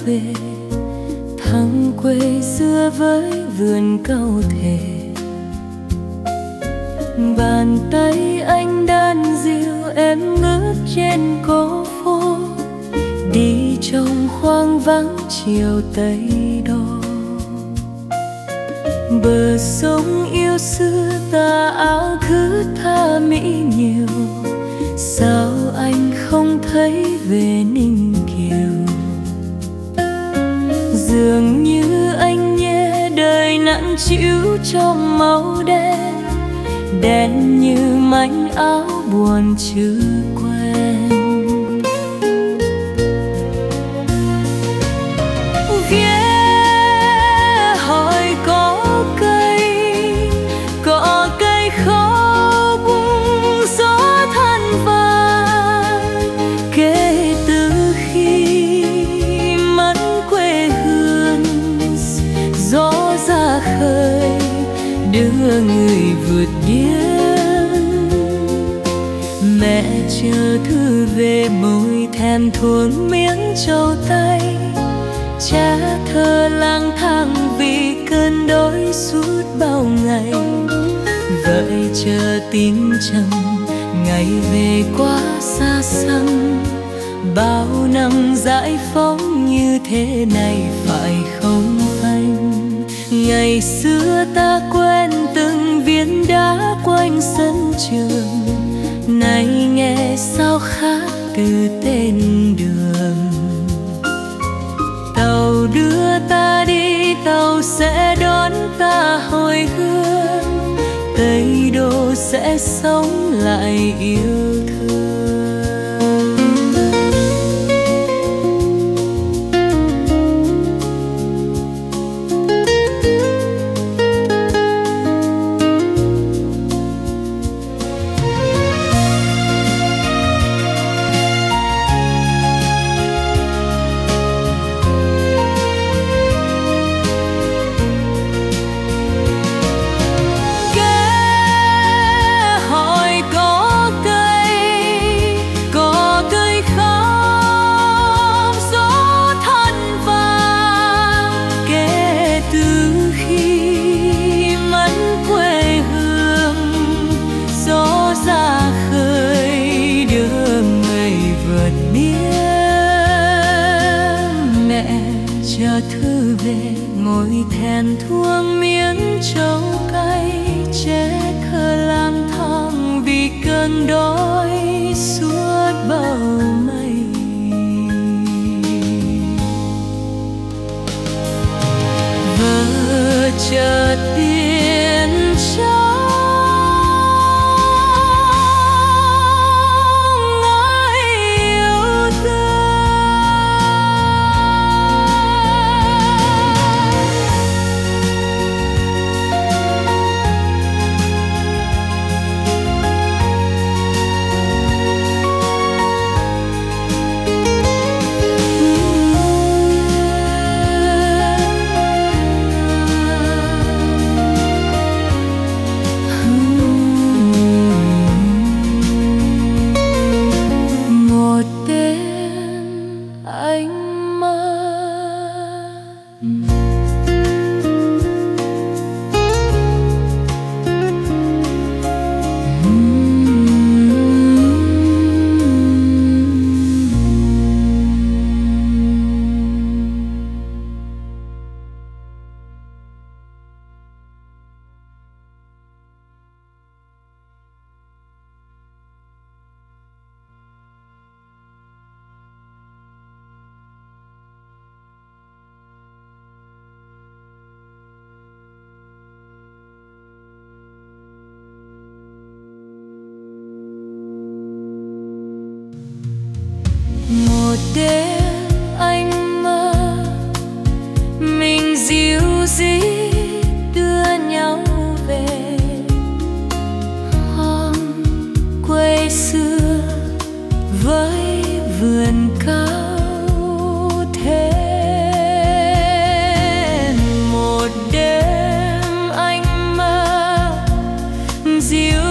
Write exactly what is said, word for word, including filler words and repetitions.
về thăm quê xưa với vườn cao thề. Bàn tay anh đan dịu em ngước trên phố phố, đi trong khoáng vắng chiều tây đô. Bờ sông yêu xưa tà áo cứ tha mỹ nhiều, sao anh không thấy về Ninh Kiều? Dường như anh nhé đời nặng trĩu trong máu đen, đen như mảnh áo buồn chưa quen. Ghé hỏi có cây, có cây khó bung gió than vàng. Kể từ khi mất quê hương, gió ra khơi đưa người vượt biên. Mẹ chờ thư về môi thèm thuồng miếng trầu tay, cha thơ lang thang vì cơn đói suốt bao ngày. Đợi chờ tiếng trầm ngày về quá xa xăm, bao năm giải phóng như thế này phải không anh? Ngày xưa ta quen từng viên đá quanh sân trường, nay nghe sao khác từ tên đường. Tàu đưa ta đi, tàu sẽ đón ta hồi hương, Tây Đô sẽ sống lại yêu thương. Chờ thư về ngồi thèn thuông miếng trầu cay, trẻ thơ lang thang vì cơn đói suốt bao mây. Vợ chờ tiền trắng một đêm anh mơ mình dịu dít đưa nhau về hôm quê xưa với vườn cao thế. Một đêm anh mơ dịu